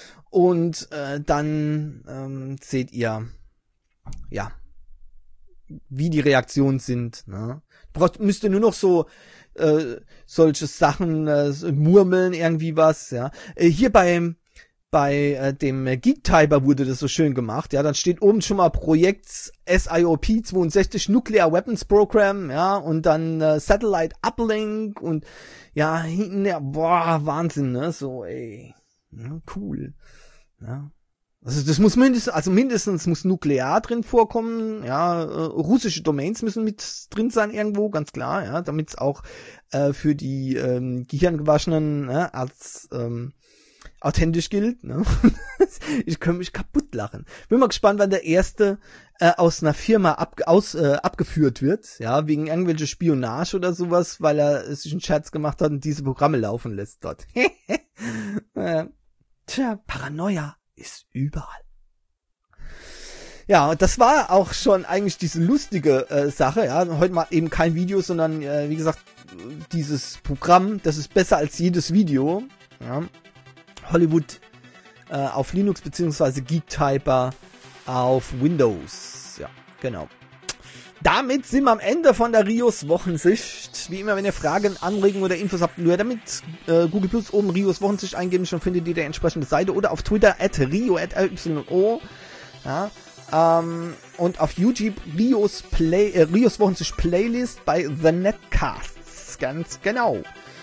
Und äh, dann ähm, seht ihr, ja, wie die Reaktionen sind, ne? Braucht, müsst ihr nur noch so äh, solche Sachen äh, murmeln, irgendwie was, ja. Äh, hier beim Bei äh, dem Geek-Typer wurde das so schön gemacht, ja, dann steht oben schon mal Projekt S I O P zweiundsechzig Nuclear Weapons Program, ja, und dann äh, Satellite Uplink und ja, hinten, ja, boah, Wahnsinn, ne, so, ey, ja, cool, ja. Also das muss mindestens, also mindestens muss Nuklear drin vorkommen, ja, äh, russische Domains müssen mit drin sein irgendwo, ganz klar, ja, damit es auch äh, für die ähm, Gehirngewaschenen ne, als ähm, authentisch gilt, ne? Ich könnte mich kaputt lachen. Bin mal gespannt, wann der erste äh, aus einer Firma ab, aus, äh, abgeführt wird, ja, wegen irgendwelche Spionage oder sowas, weil er sich einen Scherz gemacht hat und diese Programme laufen lässt dort. äh, tja, Paranoia ist überall. Ja, und das war auch schon eigentlich diese lustige äh, Sache, ja, heute mal eben kein Video, sondern äh, wie gesagt, dieses Programm, das ist besser als jedes Video, ja. Hollywood äh, auf Linux beziehungsweise Geek-Typer auf Windows. Ja, genau. Damit sind wir am Ende von der Rios Wochensicht. Wie immer, wenn ihr Fragen, Anregungen oder Infos habt, nur damit äh, Google Plus oben Rios Wochensicht eingeben, schon findet ihr die entsprechende Seite oder auf Twitter at rio at r y o. Ja, ähm, und auf YouTube Rios Play äh, Rios Wochensicht Playlist bei The Netcasts. Ganz genau.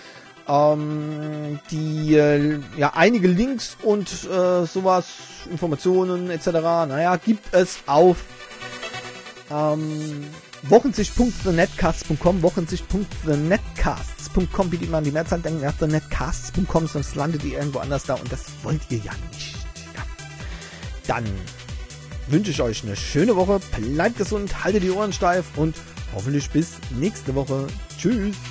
Ähm, die, äh, ja, einige Links und äh, sowas, Informationen et cetera, naja, gibt es auf ähm, wochensicht punkt the netcasts punkt com, wochensicht punkt the netcasts punkt com, bietet man die Mehrzahl, denken nach the netcasts punkt com, sonst landet ihr irgendwo anders da und das wollt ihr ja nicht. Ja. Dann wünsche ich euch eine schöne Woche, bleibt gesund, haltet die Ohren steif und hoffentlich bis nächste Woche. Tschüss!